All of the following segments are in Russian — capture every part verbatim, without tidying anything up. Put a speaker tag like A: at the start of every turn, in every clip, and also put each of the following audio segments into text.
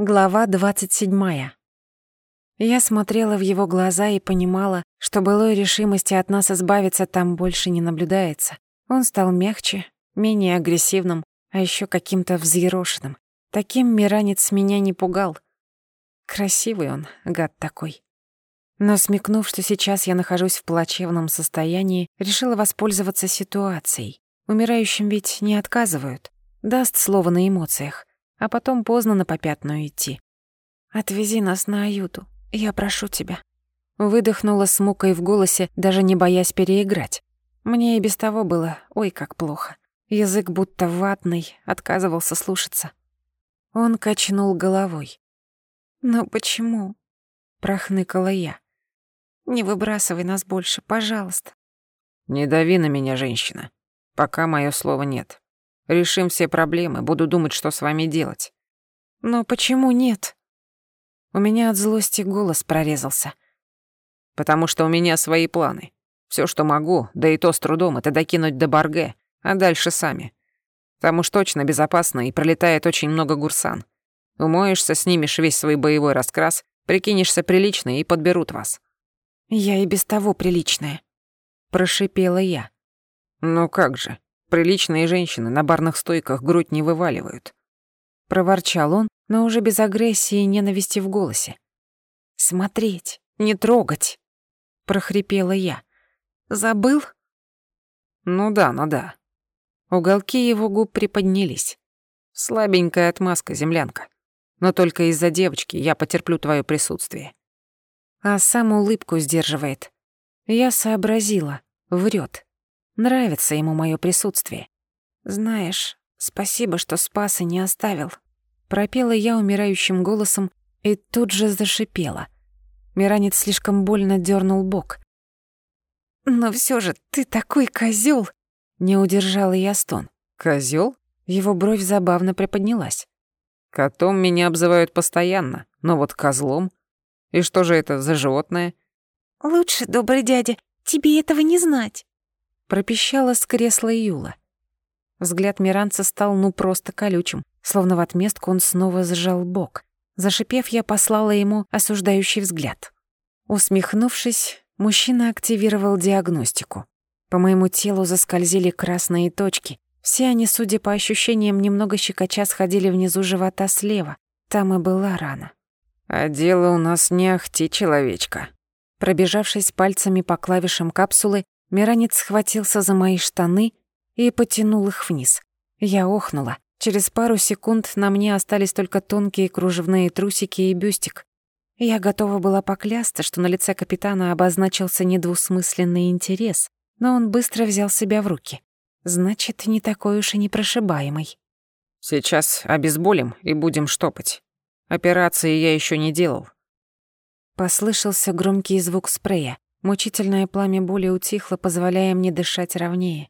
A: Глава двадцать седьмая. Я смотрела в его глаза и понимала, что былой решимости от нас избавиться там больше не наблюдается. Он стал мягче, менее агрессивным, а ещё каким-то взъерошенным. Таким миранец меня не пугал. Красивый он, гад такой. Но смекнув, что сейчас я нахожусь в плачевном состоянии, решила воспользоваться ситуацией. Умирающим ведь не отказывают. Даст слово на эмоциях. А потом поздно на попятную идти. «Отвези нас на Аюту, я прошу тебя». Выдохнула с мукой в голосе, даже не боясь переиграть. Мне и без того было ой как плохо. Язык будто ватный, отказывался слушаться. Он качнул головой. «Но почему?» — прохныкала я. «Не выбрасывай нас больше, пожалуйста».
B: «Не дави на меня, женщина. Пока моё слова нет. Решим все проблемы, буду думать, что с вами делать».
A: «Но почему нет?» У меня от злости голос прорезался.
B: «Потому что у меня свои планы. Всё, что могу, да и то с трудом, это докинуть до Барге, а дальше сами. Там уж точно безопасно и пролетает очень много гурсан. Умоешься, снимешь весь свой боевой раскрас, прикинешься приличной и подберут вас».
A: «Я и без того приличная», — прошипела я.
B: «Ну как же. Приличные женщины на барных стойках грудь не вываливают».
A: Проворчал он, но уже без агрессии и ненависти в голосе. «Смотреть, не трогать», — прохрипела я. «Забыл?»
B: «Ну да, ну да».
A: Уголки его губ приподнялись.
B: «Слабенькая отмазка, землянка. Но только из-за девочки я потерплю твое присутствие».
A: А сам улыбку сдерживает. Я сообразила, врет. Нравится ему мое присутствие. «Знаешь, спасибо, что спас и не оставил». Пропела я умирающим голосом и тут же зашипела. Миранец слишком больно дернул бок. «Но все же ты такой козел! Не удержала я стон.
B: Козел?
A: Его бровь забавно приподнялась.
B: «Котом меня обзывают постоянно, но вот козлом? И что же это за животное?»
A: «Лучше, добрый дядя, тебе этого не знать», — пропищала с кресла Юла. Взгляд Миранца стал ну просто колючим, словно в отместку он снова сжал бок. Зашипев, я послала ему осуждающий взгляд. Усмехнувшись, мужчина активировал диагностику. По моему телу заскользили красные точки. Все они, судя по ощущениям, немного щекоча сходили внизу живота слева. Там и была рана.
B: «А дело у нас не ахти, человечка».
A: Пробежавшись пальцами по клавишам капсулы, Миранец схватился за мои штаны и потянул их вниз. Я охнула. Через пару секунд на мне остались только тонкие кружевные трусики и бюстик. Я готова была поклясться, что на лице капитана обозначился недвусмысленный интерес, но он быстро взял себя в руки. Значит, не такой уж и непрошибаемый.
B: «Сейчас обезболим и будем штопать. Операции я еще не делал».
A: Послышался громкий звук спрея. Мучительное пламя боли утихло, позволяя мне дышать ровнее.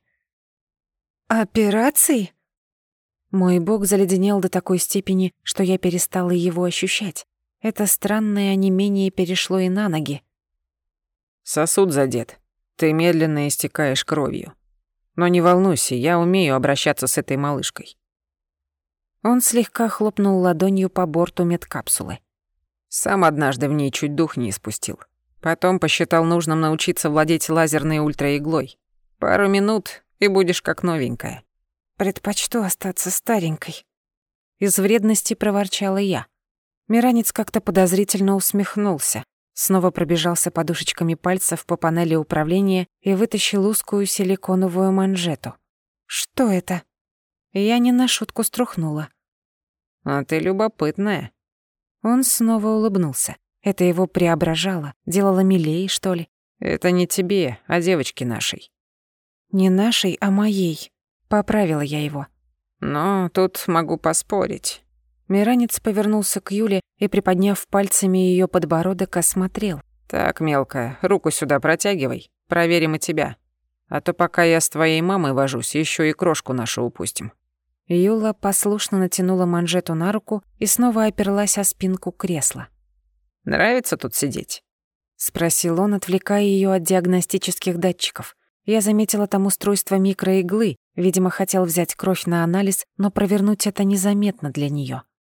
A: «Операции?» Мой бок заледенел до такой степени, что я перестала его ощущать. Это странное онемение перешло и на ноги.
B: «Сосуд задет. Ты медленно истекаешь кровью. Но не волнуйся, я умею обращаться с этой малышкой».
A: Он слегка хлопнул ладонью по борту медкапсулы.
B: Сам однажды в ней чуть дух не испустил. Потом посчитал нужным научиться владеть лазерной ультраиглой. Пару минут, и будешь как новенькая.
A: «Предпочту остаться старенькой», — из вредности проворчала я. Миранец как-то подозрительно усмехнулся, снова пробежался подушечками пальцев по панели управления и вытащил узкую силиконовую манжету. «Что это?» Я не на шутку струхнула.
B: «А ты любопытная».
A: Он снова улыбнулся. Это его преображало, делало милее, что ли.
B: «Это не тебе, а девочке нашей».
A: «Не нашей, а моей», — поправила я его.
B: «Но тут могу поспорить».
A: Миранец повернулся к Юле и, приподняв пальцами её подбородок, осмотрел.
B: «Так, мелкая, руку сюда протягивай, проверим и тебя. А то пока я с твоей мамой вожусь, ещё и крошку нашу упустим».
A: Юла послушно натянула манжету на руку и снова оперлась о спинку кресла.
B: «Нравится тут сидеть?»
A: — спросил он, отвлекая её от диагностических датчиков. Я заметила там устройство микроиглы, видимо, хотел взять кровь на анализ, но провернуть это незаметно для неё.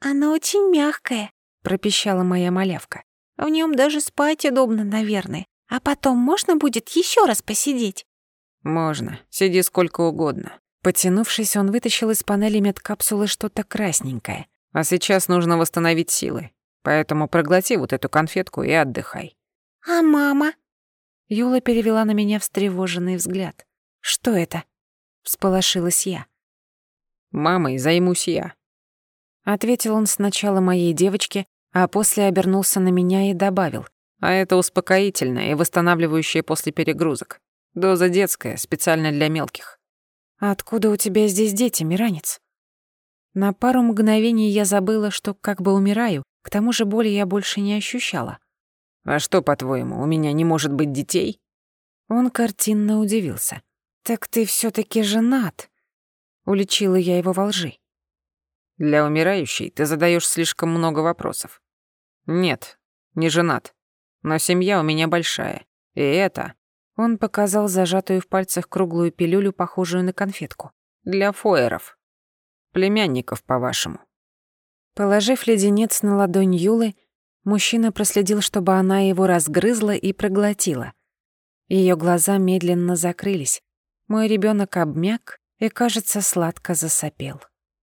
A: «Она очень мягкая», — пропищала моя малявка. «В нем даже спать удобно, наверное. А потом можно будет еще раз посидеть?»
B: «Можно. Сиди сколько угодно». Потянувшись, он вытащил из панели медкапсулы что-то красненькое. «А сейчас нужно восстановить силы. Поэтому проглоти вот эту конфетку и отдыхай».
A: «А мама?» Юла перевела на меня встревоженный взгляд. «Что это?» — всполошилась я.
B: «Мамой займусь я», — ответил он сначала моей девочке, а после обернулся на меня и добавил. «А это успокоительное и восстанавливающее после перегрузок. Доза детская, специально для мелких». «Откуда у тебя здесь дети, Миранец?» На пару мгновений я забыла, что как бы умираю, к тому же боли я больше не ощущала. «А что, по-твоему, у меня не может быть детей?» Он картинно удивился. «Так ты всё-таки женат?» Уличила я его во лжи. «Для умирающей ты задаёшь слишком много вопросов. Нет, не женат. Но семья у меня большая. И это...» Он показал зажатую в пальцах круглую пилюлю, похожую на конфетку. «Для фоеров. Племянников, по-вашему». Положив леденец на ладонь Юлы, мужчина проследил, чтобы она его разгрызла и проглотила. Её глаза медленно закрылись. Мой ребёнок обмяк и, кажется, сладко засопел.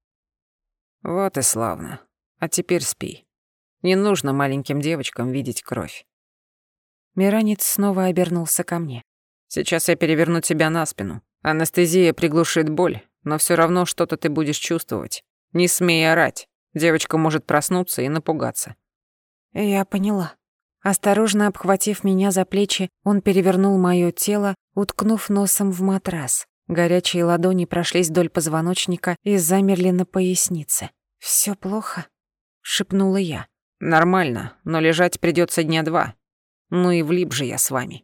B: «Вот и славно. А теперь спи. Не нужно маленьким девочкам видеть кровь». Миранец снова обернулся ко мне. «Сейчас я переверну тебя на спину. Анестезия приглушит боль, но всё равно что-то ты будешь чувствовать. Не смей орать. Девочка может проснуться и напугаться». Я поняла. Осторожно обхватив меня за плечи, он перевернул моё тело, уткнув носом в матрас. Горячие ладони прошлись вдоль позвоночника и замерли на пояснице. «Всё плохо?» — шепнула я. «Нормально, но лежать придётся дня два. Ну и влип же я с вами».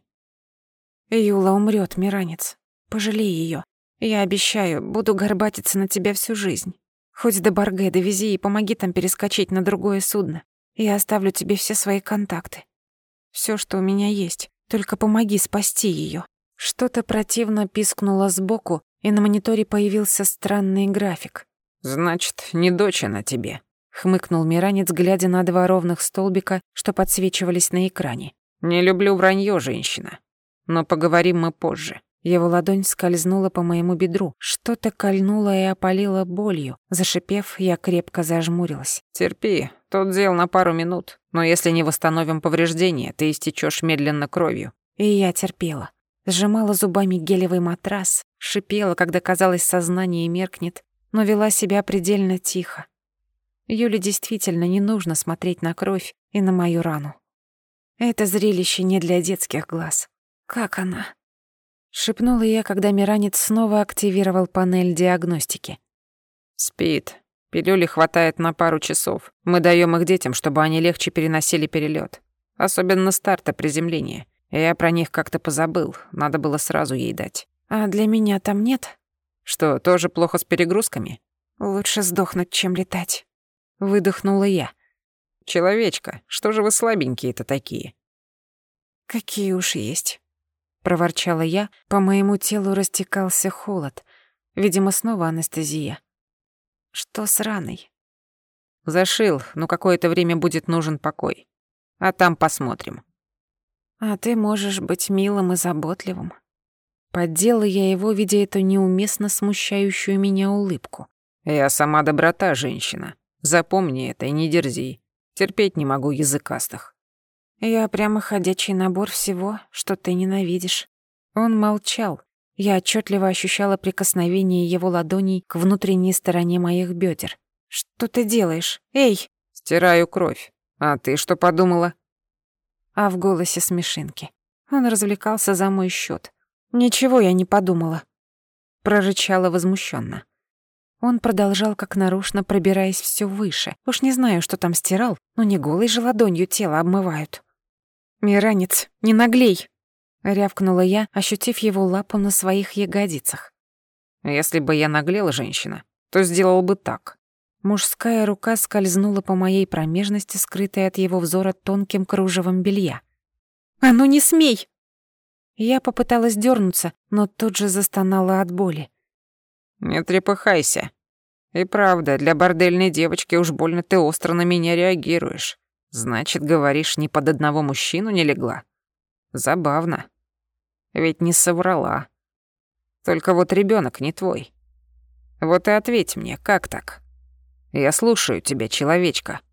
B: «Юла умрёт, Миранец. Пожалей её. Я обещаю, буду горбатиться на тебя всю жизнь. Хоть до Барге довези и помоги там перескочить на другое судно. Я оставлю тебе все свои контакты. Всё, что у меня есть. Только помоги спасти её». Что-то противно пискнуло сбоку, и на мониторе появился странный график. «Значит, не дочь она тебе», — хмыкнул Миранец, глядя на два ровных столбика, что подсвечивались на экране. «Не люблю вранье, женщина. Но поговорим мы позже». Его ладонь скользнула по моему бедру. Что-то кольнуло и опалило болью. Зашипев, я крепко зажмурилась. «Терпи, тот дел на пару минут. Но если не восстановим повреждения, ты истечёшь медленно кровью». И я терпела. Сжимала зубами гелевый матрас, шипела, когда, казалось, сознание меркнет, но вела себя предельно тихо. Юле действительно не нужно смотреть на кровь и на мою рану. Это зрелище не для детских глаз. «Как она?» — шепнула я, когда Миранец снова активировал панель диагностики. «Спит. Пилюли хватает на пару часов. Мы даём их детям, чтобы они легче переносили перелёт. Особенно старта приземления. Я про них как-то позабыл. Надо было сразу ей дать». «А для меня там нет?» «Что, тоже плохо с перегрузками?» «Лучше сдохнуть, чем летать», — выдохнула я. «Человечка, что же вы слабенькие-то такие?» «Какие уж есть», — проворчала я, по моему телу растекался холод. Видимо, снова анестезия. «Что с раной?» «Зашил, но какое-то время будет нужен покой. А там посмотрим». «А ты можешь быть милым и заботливым». Поддела я его, видя эту неуместно смущающую меня улыбку. «Я сама доброта, женщина. Запомни это и не дерзи. Терпеть не могу языкастых». «Я прямо ходячий набор всего, что ты ненавидишь». Он молчал. Я отчетливо ощущала прикосновение его ладоней к внутренней стороне моих бедер. «Что ты делаешь? Эй!» «Стираю кровь. А ты что подумала?» А в голосе смешинки. Он развлекался за мой счет. «Ничего я не подумала», — прорычала возмущенно. Он продолжал как нарочно, пробираясь все выше. Уж не знаю, что там стирал, но не голой же ладонью тело обмывают. «Миранец, не наглей!» — рявкнула я, ощутив его лапу на своих ягодицах. «Если бы я наглела, женщина, то сделал бы так». Мужская рука скользнула по моей промежности, скрытой от его взора тонким кружевом белья. «А ну не смей!» Я попыталась дернуться, но тут же застонала от боли. «Не трепыхайся. И правда, для бордельной девочки уж больно ты остро на меня реагируешь. Значит, говоришь, ни под одного мужчину не легла? Забавно. Ведь не соврала. Только вот ребёнок не твой. Вот и ответь мне, как так? Я слушаю тебя, человечка.